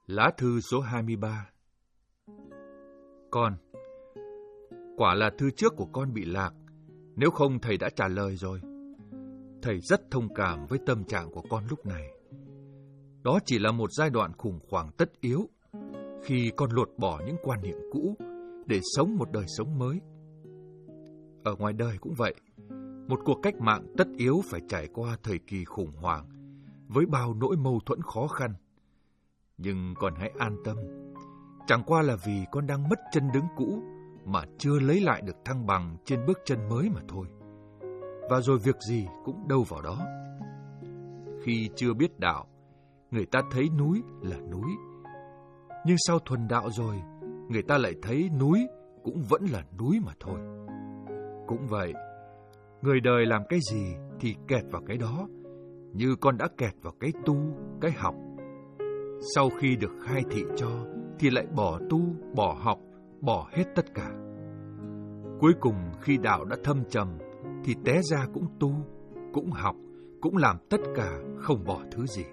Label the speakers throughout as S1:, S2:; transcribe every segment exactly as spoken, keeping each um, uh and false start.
S1: Lá thư số hai mươi ba. Con, quả là thư trước của con bị lạc, nếu không thầy đã trả lời rồi. Thầy rất thông cảm với tâm trạng của con lúc này. Đó chỉ là một giai đoạn khủng hoảng tất yếu, khi con lột bỏ những quan niệm cũ để sống một đời sống mới. Ở ngoài đời cũng vậy, một cuộc cách mạng tất yếu phải trải qua thời kỳ khủng hoảng, với bao nỗi mâu thuẫn khó khăn. Nhưng con hãy an tâm, chẳng qua là vì con đang mất chân đứng cũ mà chưa lấy lại được thăng bằng trên bước chân mới mà thôi. Và rồi việc gì cũng đâu vào đó. Khi chưa biết đạo, người ta thấy núi là núi. Nhưng sau thuần đạo rồi, người ta lại thấy núi cũng vẫn là núi mà thôi. Cũng vậy, người đời làm cái gì thì kẹt vào cái đó, như con đã kẹt vào cái tu, cái học. Sau khi được khai thị cho, thì lại bỏ tu, bỏ học, bỏ hết tất cả. Cuối cùng khi đạo đã thâm trầm, thì té ra cũng tu, cũng học, cũng làm tất cả, không bỏ thứ gì.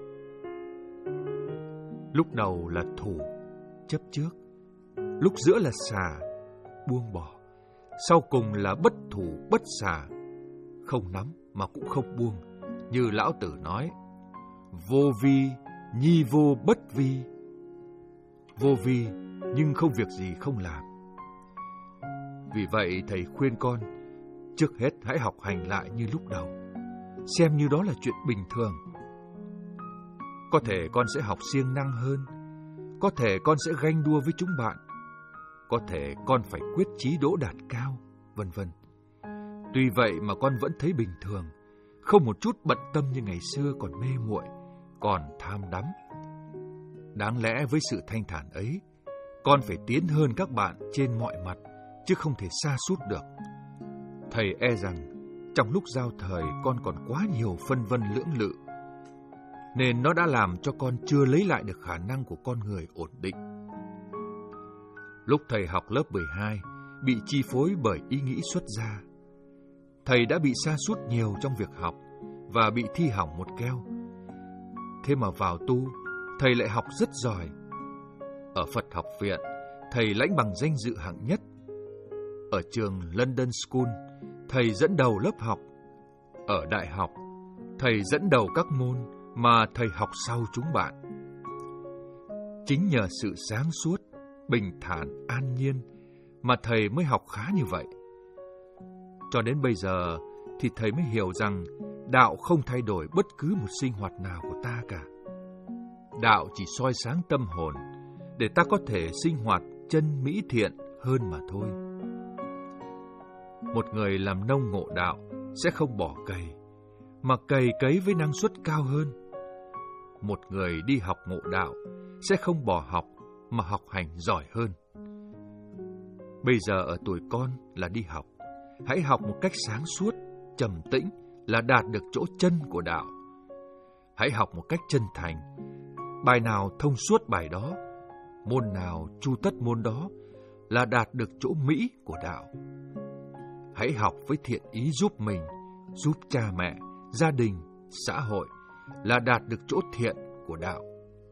S1: Lúc đầu là thủ, chấp trước. Lúc giữa là xả, buông bỏ. Sau cùng là bất thủ, bất xả. Không nắm mà cũng không buông. Như Lão Tử nói, vô vi, nhi vô bất vi. Vô vi, nhưng không việc gì không làm. Vì vậy thầy khuyên con, trước hết hãy học hành lại như lúc đầu, xem như đó là chuyện bình thường. Có thể con sẽ học siêng năng hơn, có thể con sẽ ganh đua với chúng bạn, có thể con phải quyết chí đỗ đạt cao, vân vân. Tuy vậy mà con vẫn thấy bình thường, không một chút bận tâm như ngày xưa còn mê muội, còn tham đắm. Đáng lẽ với sự thanh thản ấy, con phải tiến hơn các bạn trên mọi mặt, chứ không thể sa sút được. Thầy e rằng trong lúc giao thời con còn quá nhiều phân vân lưỡng lự, nên nó đã làm cho con chưa lấy lại được khả năng của con người ổn định. Lúc thầy học lớp mười hai, bị chi phối bởi ý nghĩ xuất gia. Thầy đã bị sa sút nhiều trong việc học và bị thi hỏng một keo. Thế mà vào tu, thầy lại học rất giỏi. Ở Phật học viện, thầy lãnh bằng danh dự hạng nhất. Ở trường London School, thầy dẫn đầu lớp học. Ở đại học, thầy dẫn đầu các môn mà thầy học sau chúng bạn. Chính nhờ sự sáng suốt, bình thản, an nhiên mà thầy mới học khá như vậy. Cho đến bây giờ thì thầy mới hiểu rằng đạo không thay đổi bất cứ một sinh hoạt nào của ta cả. Đạo chỉ soi sáng tâm hồn để ta có thể sinh hoạt chân mỹ thiện hơn mà thôi. Một người làm nông ngộ đạo sẽ không bỏ cày, mà cày cấy với năng suất cao hơn. Một người đi học ngộ đạo sẽ không bỏ học, mà học hành giỏi hơn. Bây giờ ở tuổi con là đi học, hãy học một cách sáng suốt, trầm tĩnh là đạt được chỗ chân của đạo. Hãy học một cách chân thành, bài nào thông suốt bài đó, môn nào chu tất môn đó là đạt được chỗ mỹ của đạo. Hãy học với thiện ý giúp mình, giúp cha mẹ, gia đình, xã hội là đạt được chỗ thiện của đạo.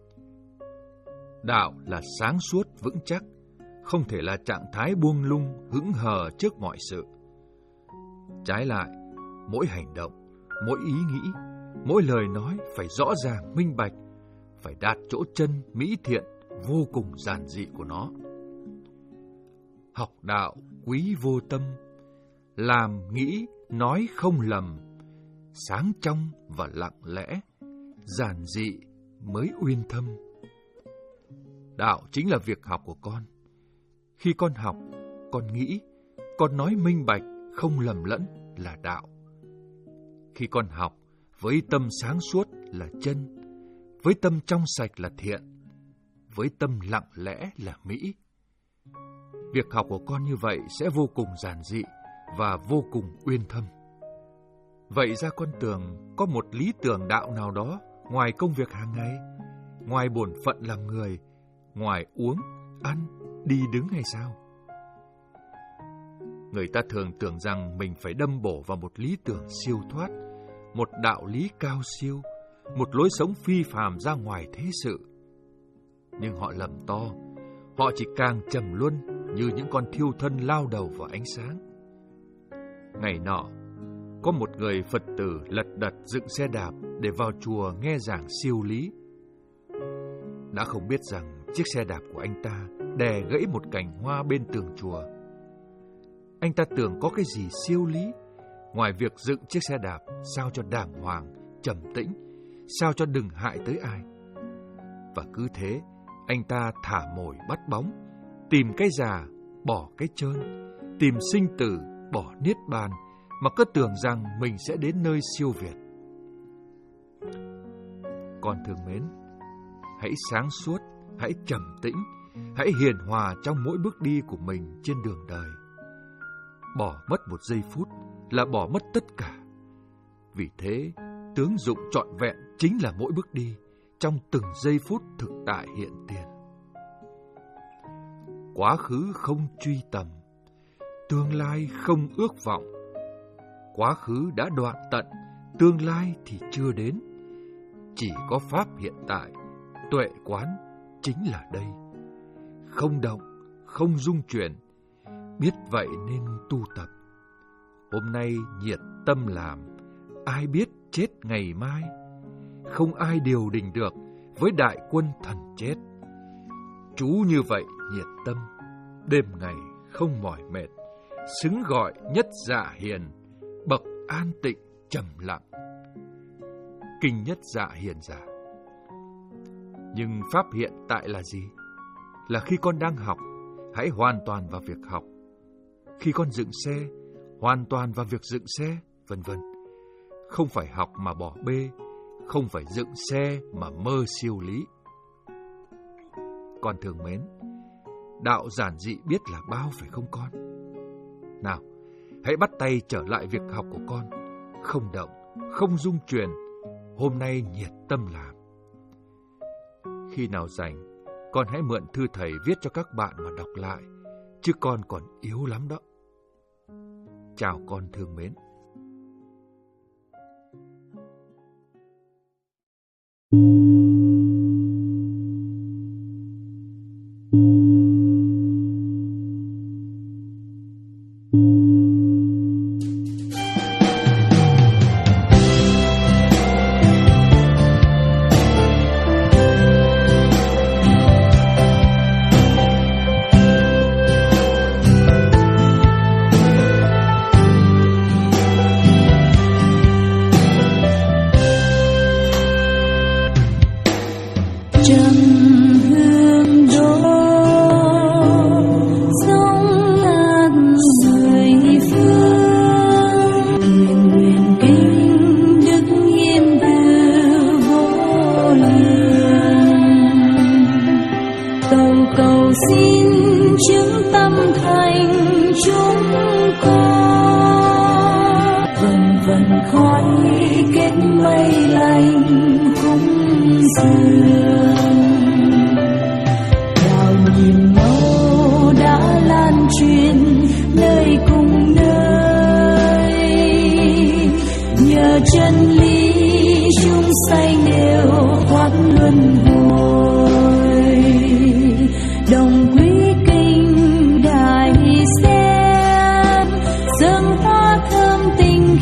S1: Đạo là sáng suốt vững chắc, không thể là trạng thái buông lung, hững hờ trước mọi sự. Trái lại, mỗi hành động, mỗi ý nghĩ, mỗi lời nói phải rõ ràng, minh bạch, phải đạt chỗ chân, mỹ thiện, vô cùng giản dị của nó. Học đạo quý vô tâm, làm nghĩ, nói không lầm, sáng trong và lặng lẽ, giản dị mới uyên thâm. Đạo chính là việc học của con. Khi con học, con nghĩ, con nói minh bạch, không lầm lẫn là đạo. Khi con học, với tâm sáng suốt là chân, với tâm trong sạch là thiện, với tâm lặng lẽ là mỹ. Việc học của con như vậy sẽ vô cùng giản dị và vô cùng uyên thâm. Vậy ra con tưởng có một lý tưởng đạo nào đó ngoài công việc hàng ngày, ngoài bổn phận làm người, ngoài uống, ăn, đi đứng hay sao? Người ta thường tưởng rằng mình phải đâm bổ vào một lý tưởng siêu thoát, một đạo lý cao siêu, một lối sống phi phàm ra ngoài thế sự. Nhưng họ lầm to, họ chỉ càng trầm luân như những con thiêu thân lao đầu vào ánh sáng. Ngày nọ, có một người Phật tử lật đật dựng xe đạp để vào chùa nghe giảng siêu lý. Đã không biết rằng chiếc xe đạp của anh ta đè gãy một cành hoa bên tường chùa. Anh ta tưởng có cái gì siêu lý, ngoài việc dựng chiếc xe đạp sao cho đàng hoàng, trầm tĩnh, sao cho đừng hại tới ai. Và cứ thế, anh ta thả mồi bắt bóng, tìm cái già, bỏ cái trơn, tìm sinh tử, bỏ niết bàn, mà cứ tưởng rằng mình sẽ đến nơi siêu việt. Con thương mến, hãy sáng suốt, hãy trầm tĩnh, hãy hiền hòa trong mỗi bước đi của mình trên đường đời. Bỏ mất một giây phút là bỏ mất tất cả. Vì thế, tướng dụng trọn vẹn chính là mỗi bước đi trong từng giây phút thực tại hiện tiền. Quá khứ không truy tầm, tương lai không ước vọng. Quá khứ đã đoạn tận, tương lai thì chưa đến. Chỉ có pháp hiện tại, tuệ quán chính là đây. Không động, không dung chuyển, biết vậy nên tu tập. Hôm nay nhiệt tâm làm, ai biết chết ngày mai. Không ai điều đình được với đại quân thần chết. Chú như vậy nhiệt tâm, đêm ngày không mỏi mệt, xứng gọi nhất dạ hiền, bậc an tịnh trầm lặng. Kinh nhất dạ hiền giả. Nhưng pháp hiện tại là gì? Là khi con đang học, hãy hoàn toàn vào việc học. Khi con dựng xe, hoàn toàn vào việc dựng xe, vân vân. Không phải học mà bỏ bê, không phải dựng xe mà mơ siêu lý. Con thương mến, đạo giản dị biết là bao phải không con? Nào, hãy bắt tay trở lại việc học của con. Không động, không dung chuyển, hôm nay nhiệt tâm làm. Khi nào rảnh, con hãy mượn thư thầy viết cho các bạn mà đọc lại, chứ con còn yếu lắm đó. Chào con thương mến.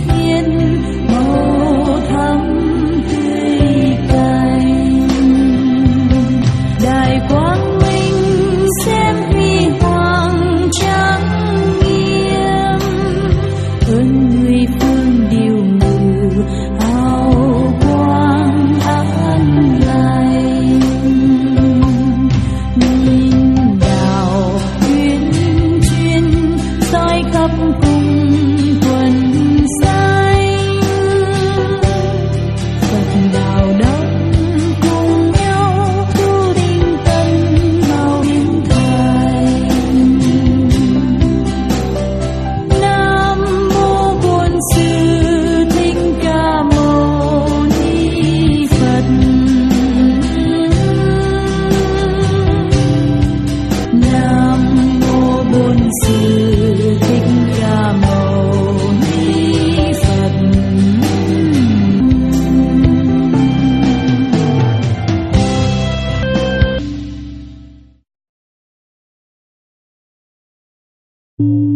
S2: Hãy subscribe you